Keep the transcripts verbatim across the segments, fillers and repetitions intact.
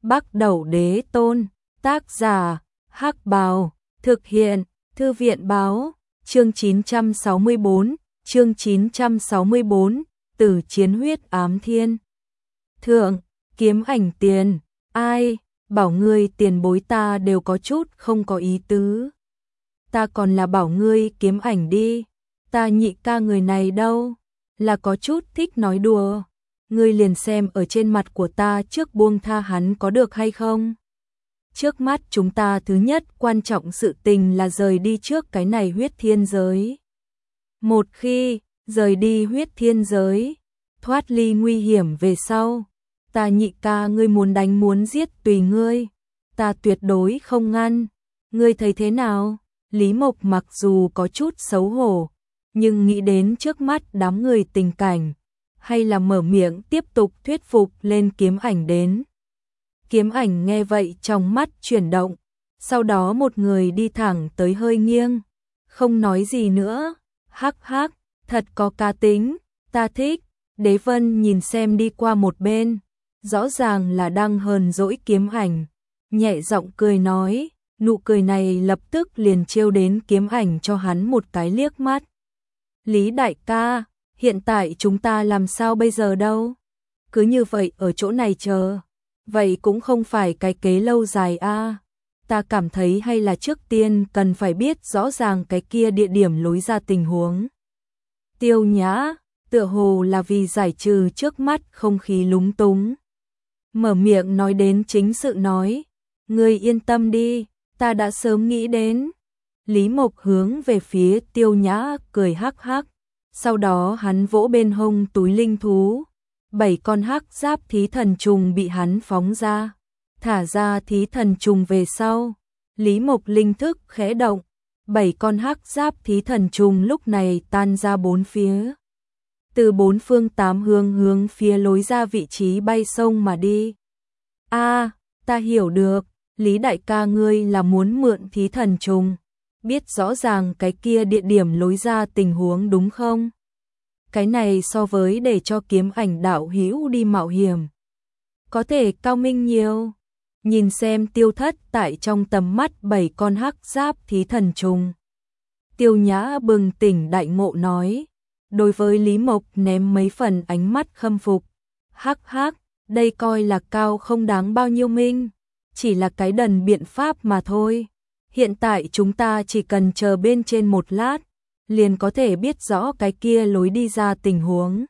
Bắc Đẩu Đế Tôn, tác giả, Hắc Bào, thực hiện, Thư viện Báo, chương chín trăm sáu mươi bốn, chương chín trăm sáu mươi bốn, Tử Chiến Huyết Ám Thiên. Thượng, kiếm ảnh tiền, ai, bảo ngươi tiền bối ta đều có chút không có ý tứ. Ta còn là bảo ngươi kiếm ảnh đi, ta nhị ca người này đâu, là có chút thích nói đùa. Ngươi liền xem ở trên mặt của ta trước buông tha hắn có được hay không? Trước mắt chúng ta thứ nhất quan trọng sự tình là rời đi trước cái này huyết thiên giới. Một khi rời đi huyết thiên giới, thoát ly nguy hiểm về sau, ta nhị ca ngươi muốn đánh muốn giết tùy ngươi, ta tuyệt đối không ngăn. Ngươi thấy thế nào? Lý Mộc mặc dù có chút xấu hổ, nhưng nghĩ đến trước mắt đám người tình cảnh, hay là mở miệng tiếp tục thuyết phục lên kiếm ảnh đến. Kiếm ảnh nghe vậy trong mắt chuyển động, sau đó một người đi thẳng tới hơi nghiêng, không nói gì nữa, hắc hắc, thật có cá tính, ta thích. Đế Vân nhìn xem đi qua một bên, rõ ràng là đang hờn dỗi kiếm ảnh, nhẹ giọng cười nói, nụ cười này lập tức liền trêu đến kiếm ảnh cho hắn một cái liếc mắt. Lý đại ca, hiện tại chúng ta làm sao bây giờ đâu? Cứ như vậy ở chỗ này chờ, vậy cũng không phải cái kế lâu dài a. À. Ta cảm thấy hay là trước tiên cần phải biết rõ ràng cái kia địa điểm lối ra tình huống. Tiêu Nhã, tựa hồ là vì giải trừ trước mắt không khí lúng túng, mở miệng nói đến chính sự nói, ngươi yên tâm đi, ta đã sớm nghĩ đến. Lý Mộc hướng về phía Tiêu Nhã cười hắc hắc, sau đó hắn vỗ bên hông túi linh thú, bảy con hắc giáp thí thần trùng bị hắn phóng ra, thả ra thí thần trùng về sau, Lý Mộc linh thức khẽ động, bảy con hắc giáp thí thần trùng lúc này tan ra bốn phía, từ bốn phương tám hướng hướng phía lối ra vị trí bay sông mà đi. A, à, ta hiểu được, Lý đại ca ngươi là muốn mượn thí thần trùng, biết rõ ràng cái kia địa điểm lối ra tình huống đúng không? Cái này so với để cho kiếm ảnh đạo hữu đi mạo hiểm, có thể cao minh nhiều. Nhìn xem Tiêu Thất tại trong tầm mắt bảy con hắc giáp thí thần trùng, Tiêu Nhã bừng tỉnh đại ngộ nói, đối với Lý Mộc ném mấy phần ánh mắt khâm phục. Hắc hắc, đây coi là cao không đáng bao nhiêu minh, chỉ là cái đần biện pháp mà thôi. Hiện tại chúng ta chỉ cần chờ bên trên một lát, liền có thể biết rõ cái kia lối đi ra tình huống.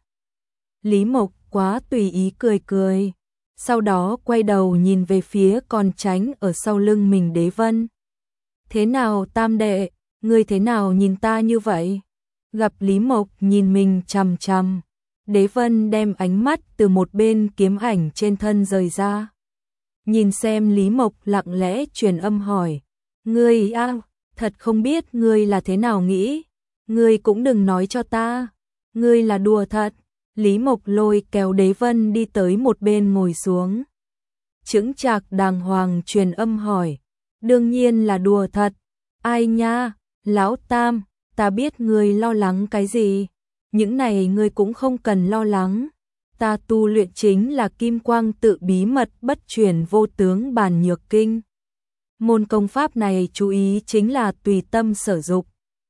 Lý Mộc quá tùy ý cười cười, sau đó quay đầu nhìn về phía còn tránh ở sau lưng mình Đế Vân. Thế nào tam đệ, ngươi thế nào nhìn ta như vậy? Gặp Lý Mộc nhìn mình chằm chằm, Đế Vân đem ánh mắt từ một bên kiếm ảnh trên thân rời ra. Nhìn xem Lý Mộc lặng lẽ truyền âm hỏi, ngươi a, thật không biết ngươi là thế nào nghĩ, ngươi cũng đừng nói cho ta, ngươi là đùa thật. Lý Mộc lôi kéo Đế Vân đi tới một bên ngồi xuống, chững chạc đàng hoàng truyền âm hỏi, đương nhiên là đùa thật. Ai nha, lão tam, ta biết ngươi lo lắng cái gì, những này ngươi cũng không cần lo lắng. Ta tu luyện chính là Kim Quang Tự Bí Mật Bất Chuyển Vô Tướng Bản Nhược Kinh. Môn công pháp này chú ý chính là tùy tâm sở dục.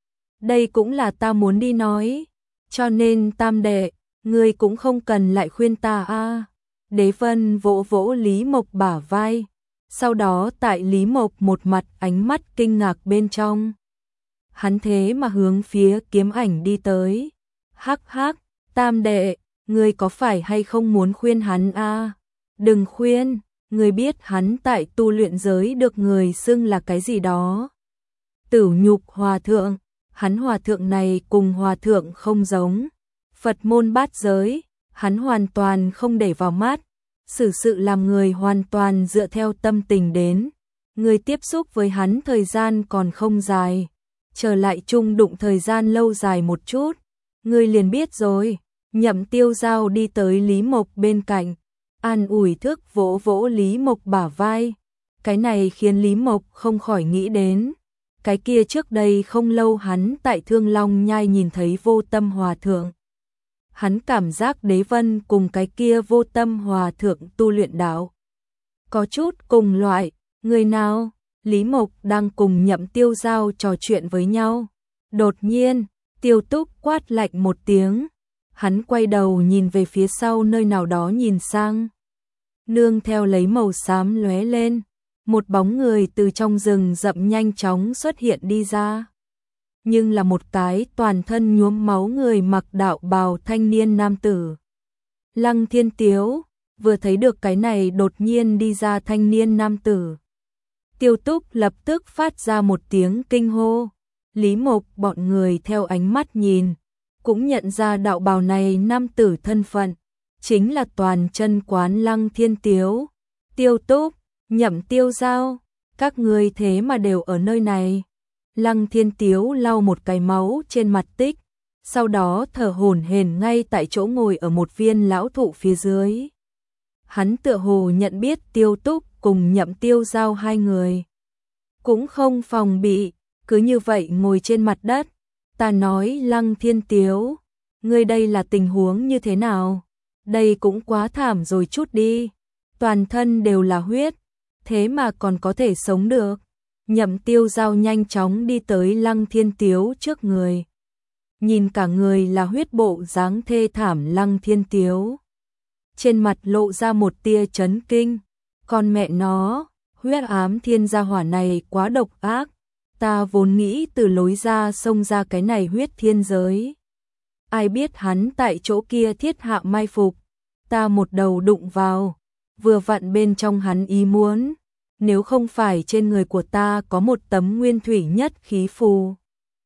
Đây cũng là ta muốn đi nói, cho nên tam đệ, ngươi cũng không cần lại khuyên ta a. À. Đế Vân vỗ vỗ Lý Mộc bả vai, sau đó tại Lý Mộc một mặt ánh mắt kinh ngạc bên trong, hắn thế mà hướng phía kiếm ảnh đi tới. Hắc hắc, tam đệ, ngươi có phải hay không muốn khuyên hắn a? À? Đừng khuyên, ngươi biết hắn tại tu luyện giới được người xưng là cái gì đó. Tử Nhục Hòa Thượng, hắn hòa thượng này cùng hòa thượng không giống. Phật môn bát giới, hắn hoàn toàn không để vào mắt, xử sự làm người hoàn toàn dựa theo tâm tình đến. Người tiếp xúc với hắn thời gian còn không dài, trở lại chung đụng thời gian lâu dài một chút, người liền biết rồi. Nhậm Tiêu Giao đi tới Lý Mộc bên cạnh, an ủi thức vỗ vỗ Lý Mộc bả vai. Cái này khiến Lý Mộc không khỏi nghĩ đến, cái kia trước đây không lâu hắn tại Thương Long Nhai nhìn thấy Vô Tâm Hòa Thượng. Hắn cảm giác Đế Vân cùng cái kia Vô Tâm Hòa Thượng tu luyện đạo có chút cùng loại, người nào? Lý Mộc đang cùng Nhậm Tiêu Giao trò chuyện với nhau. Đột nhiên, Tiêu Túc quát lạnh một tiếng. Hắn quay đầu nhìn về phía sau nơi nào đó nhìn sang. Nương theo lấy màu xám lóe lên, một bóng người từ trong rừng rậm nhanh chóng xuất hiện đi ra. Nhưng là một cái toàn thân nhuốm máu người mặc đạo bào thanh niên nam tử. Lăng Thiên Tiếu, vừa thấy được cái này đột nhiên đi ra thanh niên nam tử. Tiêu Túc lập tức phát ra một tiếng kinh hô. Lý Mộc bọn người theo ánh mắt nhìn, cũng nhận ra đạo bào này nam tử thân phận, chính là toàn chân quán Lăng Thiên Tiếu. Tiêu Túc, Nhậm Tiêu Giao, các ngươi thế mà đều ở nơi này. Lăng Thiên Tiếu lau một cái máu trên mặt tích, sau đó thở hổn hển ngay tại chỗ ngồi ở một viên lão thụ phía dưới. Hắn tựa hồ nhận biết Tiêu Túc cùng Nhậm Tiêu Giao hai người. Cũng không phòng bị, cứ như vậy ngồi trên mặt đất. Ta nói Lăng Thiên Tiếu, ngươi đây là tình huống như thế nào? Đây cũng quá thảm rồi chút đi. Toàn thân đều là huyết, thế mà còn có thể sống được. Nhậm Tiêu Giao nhanh chóng đi tới Lăng Thiên Tiếu trước người. Nhìn cả người là huyết bộ dáng thê thảm Lăng Thiên Tiếu. Trên mặt lộ ra một tia chấn kinh. Con mẹ nó, huyết ám thiên gia hỏa này quá độc ác. Ta vốn nghĩ từ lối ra xông ra cái này huyết thiên giới. Ai biết hắn tại chỗ kia thiết hạ mai phục. Ta một đầu đụng vào, vừa vặn bên trong hắn ý muốn. Nếu không phải trên người của ta có một tấm nguyên thủy nhất khí phù.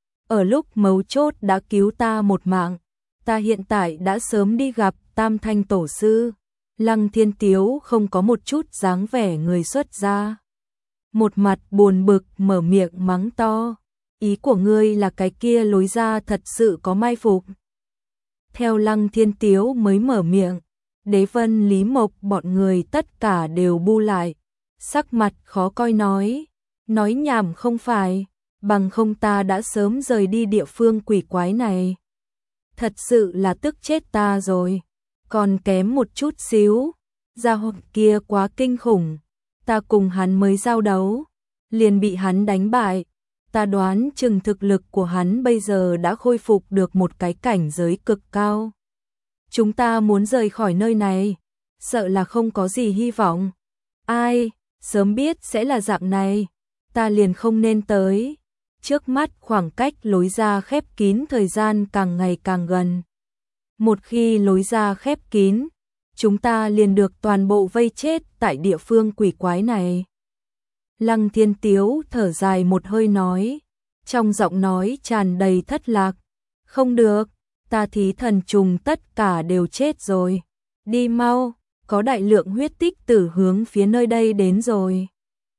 Ở lúc mấu chốt đã cứu ta một mạng, ta hiện tại đã sớm đi gặp Tam Thanh Tổ Sư. Lăng Thiên Tiếu không có một chút dáng vẻ người xuất gia. Một mặt buồn bực mở miệng mắng to. Ý của ngươi là cái kia lối ra thật sự có mai phục. Theo Lăng Thiên Tiếu mới mở miệng, Đế Vân Lý Mộc bọn người tất cả đều bu lại. Sắc mặt khó coi nói. Nói nhảm không phải, bằng không ta đã sớm rời đi địa phương quỷ quái này. Thật sự là tức chết ta rồi. Còn kém một chút xíu. Gia hồn kia quá kinh khủng. Ta cùng hắn mới giao đấu, liền bị hắn đánh bại. Ta đoán chừng thực lực của hắn bây giờ đã khôi phục được một cái cảnh giới cực cao. Chúng ta muốn rời khỏi nơi này, sợ là không có gì hy vọng. Ai, sớm biết sẽ là dạng này, ta liền không nên tới. Trước mắt khoảng cách lối ra khép kín thời gian càng ngày càng gần. Một khi lối ra khép kín, chúng ta liền được toàn bộ vây chết tại địa phương quỷ quái này. Lăng Thiên Tiếu thở dài một hơi nói, trong giọng nói tràn đầy thất lạc. Không được, ta thí thần trùng tất cả đều chết rồi. Đi mau, có đại lượng huyết tích tử hướng phía nơi đây đến rồi.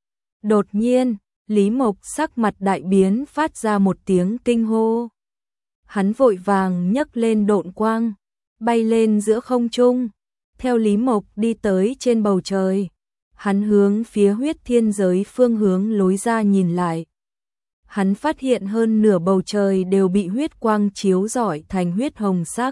Đột nhiên, Lý Mộc sắc mặt đại biến phát ra một tiếng kinh hô. Hắn vội vàng nhấc lên độn quang, bay lên giữa không trung. Theo Lý Mộc đi tới trên bầu trời, hắn hướng phía huyết thiên giới phương hướng lối ra nhìn lại. Hắn phát hiện hơn nửa bầu trời đều bị huyết quang chiếu rọi thành huyết hồng sắc.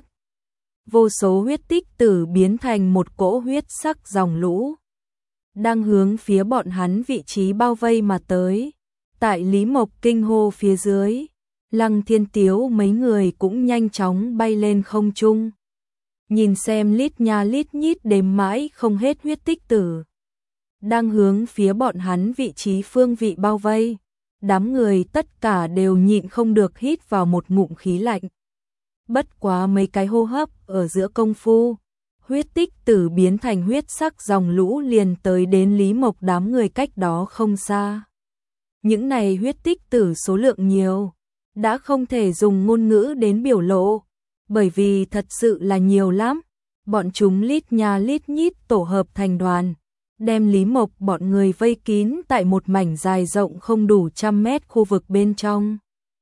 Vô số huyết tích tử biến thành một cỗ huyết sắc dòng lũ, đang hướng phía bọn hắn vị trí bao vây mà tới. Tại Lý Mộc kinh hô phía dưới, Lăng Thiên Tiếu mấy người cũng nhanh chóng bay lên không trung. Nhìn xem lít nha lít nhít đếm mãi không hết huyết tích tử, đang hướng phía bọn hắn vị trí phương vị bao vây. Đám người tất cả đều nhịn không được hít vào một ngụm khí lạnh. Bất quá mấy cái hô hấp ở giữa công phu, huyết tích tử biến thành huyết sắc dòng lũ liền tới đến Lý Mộc đám người cách đó không xa. Những này huyết tích tử số lượng nhiều, đã không thể dùng ngôn ngữ đến biểu lộ, bởi vì thật sự là nhiều lắm. Bọn chúng lít nha lít nhít tổ hợp thành đoàn, đem Lý Mộc bọn người vây kín tại một mảnh dài rộng không đủ trăm mét khu vực bên trong.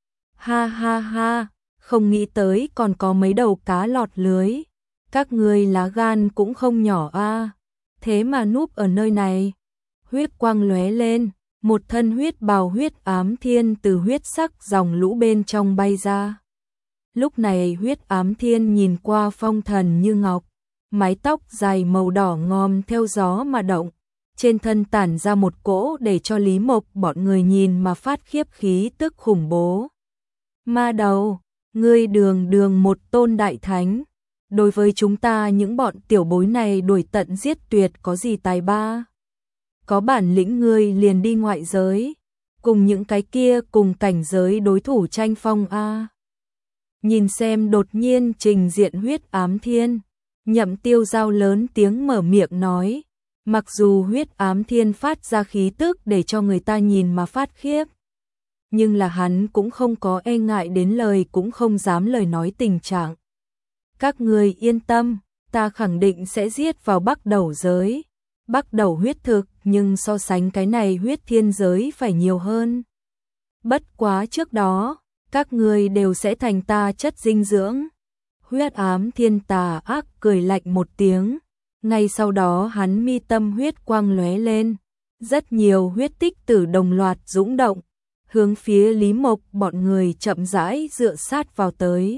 Ha ha ha, không nghĩ tới còn có mấy đầu cá lọt lưới. Các ngươi lá gan cũng không nhỏ a, thế mà núp ở nơi này. Huyết quang lóe lên, một thân huyết bào huyết ám thiên từ huyết sắc dòng lũ bên trong bay ra. Lúc này huyết ám thiên nhìn qua phong thần như ngọc, mái tóc dài màu đỏ ngòm theo gió mà động, trên thân tản ra một cỗ để cho Lý Mộc bọn người nhìn mà phát khiếp khí tức khủng bố. Ma đầu, ngươi đường đường một tôn đại thánh, đối với chúng ta những bọn tiểu bối này đuổi tận giết tuyệt có gì tài ba? Có bản lĩnh ngươi liền đi ngoại giới, cùng những cái kia cùng cảnh giới đối thủ tranh phong a. Nhìn xem đột nhiên trình diện huyết ám thiên, Nhậm Tiêu Giao lớn tiếng mở miệng nói, mặc dù huyết ám thiên phát ra khí tức để cho người ta nhìn mà phát khiếp, nhưng là hắn cũng không có e ngại đến lời cũng không dám lời nói tình trạng. Các người yên tâm, ta khẳng định sẽ giết vào Bắc Đầu giới. Bắc Đầu huyết thực, nhưng so sánh cái này huyết thiên giới phải nhiều hơn. Bất quá trước đó, các người đều sẽ thành ta chất dinh dưỡng. Huyết ám thiên tà ác cười lạnh một tiếng, ngay sau đó hắn mi tâm huyết quang lóe lên, rất nhiều huyết tích tử đồng loạt dũng động, hướng phía Lý Mộc bọn người chậm rãi dựa sát vào tới.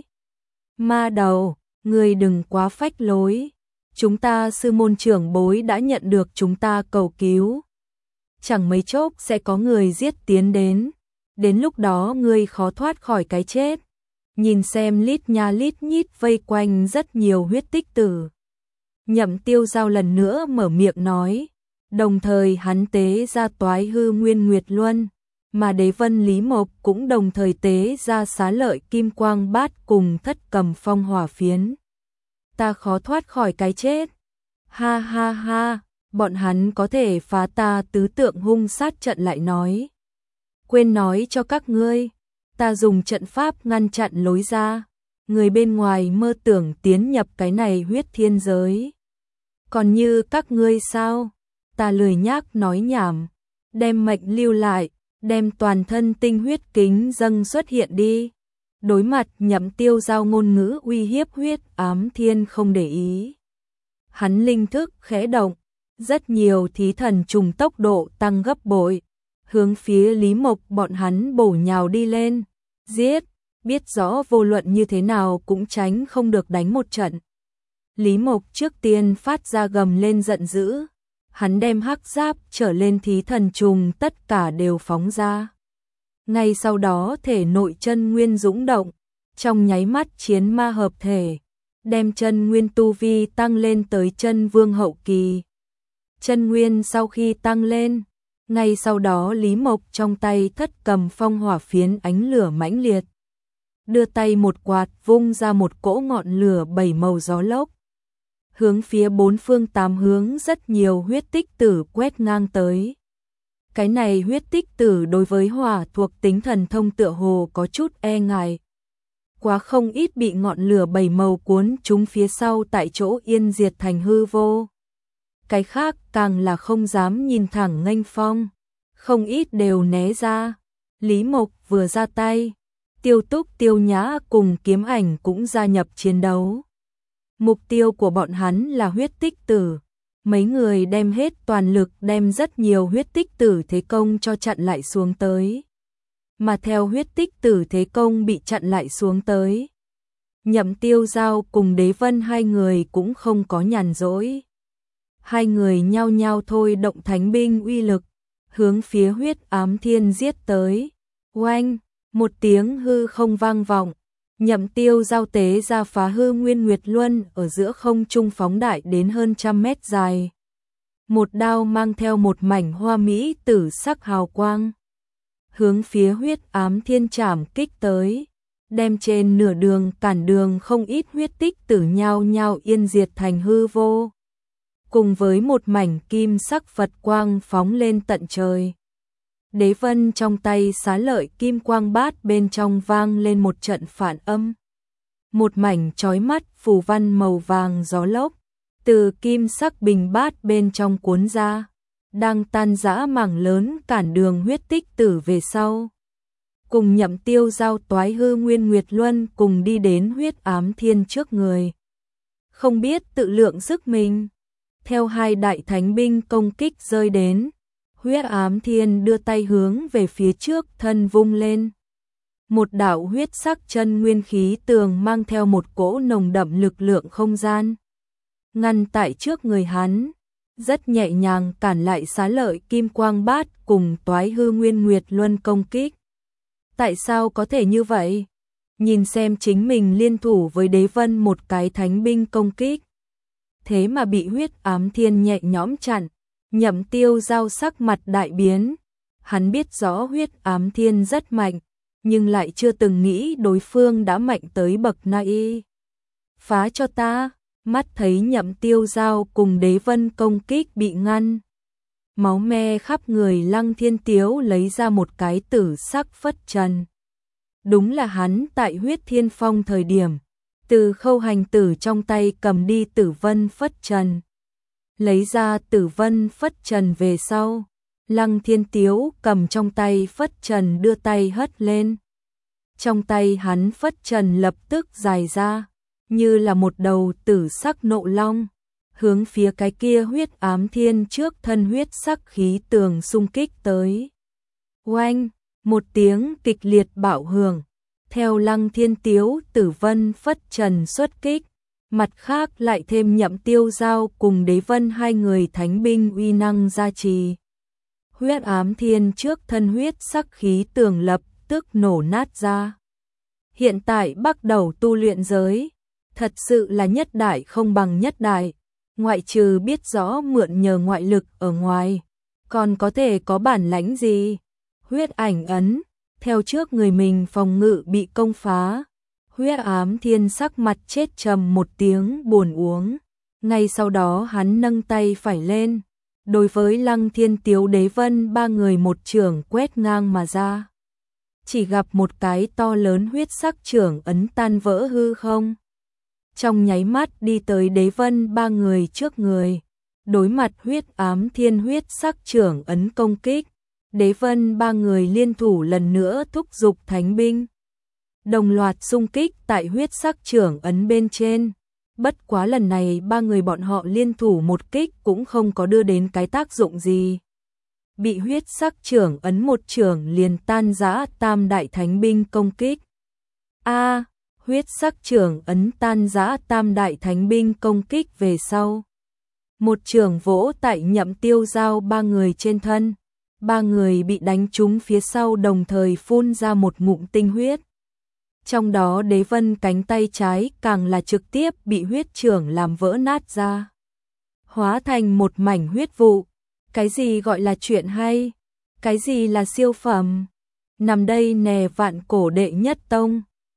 Ma đầu, người đừng quá phách lối, chúng ta sư môn trưởng bối đã nhận được chúng ta cầu cứu. Chẳng mấy chốc sẽ có người giết tiến đến, đến lúc đó ngươi khó thoát khỏi cái chết. Nhìn xem lít nha lít nhít vây quanh rất nhiều huyết tích tử. Nhậm Tiêu Giao lần nữa mở miệng nói, đồng thời hắn tế ra Toái Hư Nguyên Nguyệt Luân, mà Đế Vân Lý Mộc cũng đồng thời tế ra Xá Lợi Kim Quang Bát cùng Thất Cầm Phong Hỏa Phiến. Ta khó thoát khỏi cái chết. Ha ha ha, bọn hắn có thể phá ta tứ tượng hung sát trận lại nói. Quên nói cho các ngươi, ta dùng trận pháp ngăn chặn lối ra, người bên ngoài mơ tưởng tiến nhập cái này huyết thiên giới. Còn như các ngươi sao? Ta lười nhác nói nhảm, đem mệnh lưu lại, đem toàn thân tinh huyết kính dâng xuất hiện đi. Đối mặt Nhậm Tiêu Giao ngôn ngữ uy hiếp huyết ám thiên không để ý. Hắn linh thức khẽ động, rất nhiều thí thần trùng tốc độ tăng gấp bội, hướng phía Lý Mộc bọn hắn bổ nhào đi lên, giết, biết rõ vô luận như thế nào cũng tránh không được đánh một trận. Lý Mộc trước tiên phát ra gầm lên giận dữ, hắn đem hắc giáp trở lên thí thần trùng tất cả đều phóng ra. Ngay sau đó thể nội chân nguyên dũng động, trong nháy mắt chiến ma hợp thể, đem chân nguyên tu vi tăng lên tới chân vương hậu kỳ. Chân nguyên sau khi tăng lên, ngay sau đó Lý Mộc trong tay Thất Cầm Phong Hỏa Phiến ánh lửa mãnh liệt, đưa tay một quạt vung ra một cỗ ngọn lửa bảy màu gió lốc, hướng phía bốn phương tám hướng rất nhiều huyết tích tử quét ngang tới. Cái này huyết tích tử đối với hỏa thuộc tính thần thông tựa hồ có chút e ngại, quá không ít bị ngọn lửa bảy màu cuốn chúng phía sau tại chỗ yên diệt thành hư vô. Cái khác càng là không dám nhìn thẳng nghênh phong, không ít đều né ra. Lý Mộc vừa ra tay, Tiêu Túc Tiêu Nhã cùng Kiếm Ảnh cũng gia nhập chiến đấu. Mục tiêu của bọn hắn là huyết tích tử, mấy người đem hết toàn lực đem rất nhiều huyết tích tử thế công cho chặn lại xuống tới. Mà theo huyết tích tử thế công bị chặn lại xuống tới, Nhậm Tiêu Giao cùng Đế Vân hai người cũng không có nhàn rỗi. Hai người nhao nhao thôi động thánh binh uy lực, hướng phía huyết ám thiên giết tới. Oanh, một tiếng hư không vang vọng, Nhậm Tiêu Giao tế ra Phá Hư Nguyên Nguyệt Luân ở giữa không trung phóng đại đến hơn trăm mét dài. Một đao mang theo một mảnh hoa mỹ tử sắc hào quang, hướng phía huyết ám thiên trảm kích tới, đem trên nửa đường cản đường không ít huyết tích tử nhao nhao yên diệt thành hư vô. Cùng với một mảnh kim sắc Phật quang phóng lên tận trời. Đế Vân trong tay Xá Lợi Kim Quang Bát bên trong vang lên một trận phản âm. Một mảnh chói mắt phù văn màu vàng gió lốc, từ kim sắc bình bát bên trong cuốn ra, đang tan rã mảng lớn cản đường huyết tích tử về sau. Cùng Nhậm Tiêu Giao Toái Hư Nguyên Nguyệt Luân cùng đi đến huyết ám thiên trước người. Không biết tự lượng sức mình. Theo hai đại thánh binh công kích rơi đến, huyết ám thiên đưa tay hướng về phía trước thân vung lên. Một đạo huyết sắc chân nguyên khí tường mang theo một cỗ nồng đậm lực lượng không gian, ngăn tại trước người hắn. rất nhẹ nhàng cản lại Xá Lợi Kim Quang Bát cùng Toái Hư Nguyên Nguyệt Luân công kích. Tại sao có thể như vậy? Nhìn xem chính mình liên thủ với Đế Vân một cái thánh binh công kích, thế mà bị Huyết Ám Thiên nhẹ nhõm chặn. Nhậm Tiêu Giao sắc mặt đại biến, hắn biết rõ Huyết Ám Thiên rất mạnh, nhưng lại chưa từng nghĩ đối phương đã mạnh tới bậc này. Phá cho ta! Mắt thấy Nhậm Tiêu Giao cùng Đế Vân công kích bị ngăn, máu me khắp người Lăng Thiên Tiếu lấy ra một cái tử sắc phất trần. Đúng là hắn tại Huyết Thiên Phong thời điểm, từ Khâu Hành Tử trong tay cầm đi Tử Vân phất trần. Lấy ra Tử Vân phất trần về sau, Lăng Thiên Tiếu cầm trong tay phất trần đưa tay hất lên. Trong tay hắn phất trần lập tức dài ra, như là một đầu tử sắc nộ long, hướng phía cái kia Huyết Ám Thiên trước thân huyết sắc khí tường xung kích tới. Oanh, một tiếng kịch liệt bạo hưởng, theo Lăng Thiên Tiếu Tử Vân phất trần xuất kích, mặt khác lại thêm Nhậm Tiêu Giao cùng Đế Vân hai người thánh binh uy năng gia trì. Huyết Ám Thiên trước thân huyết sắc khí tường lập tức nổ nát ra. Hiện tại bắt đầu tu luyện giới, thật sự là nhất đại không bằng nhất đại, ngoại trừ biết rõ mượn nhờ ngoại lực ở ngoài, còn có thể có bản lãnh gì? Huyết ảnh ấn, theo trước người mình phòng ngự bị công phá, Huyết Ám Thiên sắc mặt chết trầm một tiếng buồn uống, ngay sau đó hắn nâng tay phải lên, đối với Lăng Thiên Tiếu Đế Vân ba người một chưởng quét ngang mà ra. Chỉ gặp một cái to lớn huyết sắc chưởng ấn tan vỡ hư không, trong nháy mắt đi tới Đế Vân ba người trước người, đối mặt Huyết Ám Thiên huyết sắc chưởng ấn công kích, Đế Vân ba người liên thủ lần nữa thúc giục thánh binh, đồng loạt xung kích tại huyết sắc chưởng ấn bên trên. Bất quá lần này ba người bọn họ liên thủ một kích cũng không có đưa đến cái tác dụng gì. Bị huyết sắc chưởng ấn một chưởng liền tan rã tam đại thánh binh công kích. A, huyết sắc chưởng ấn tan rã tam đại thánh binh công kích về sau. Một chưởng vỗ tại Nhậm Tiêu Giao ba người trên thân. Ba người bị đánh trúng phía sau đồng thời phun ra một ngụm tinh huyết. Trong đó Đế Vân cánh tay trái càng là trực tiếp bị huyết chưởng làm vỡ nát ra, hóa thành một mảnh huyết vụ. Cái gì gọi là chuyện hay? Cái gì là siêu phẩm? Nằm đây nè vạn cổ đệ nhất tông.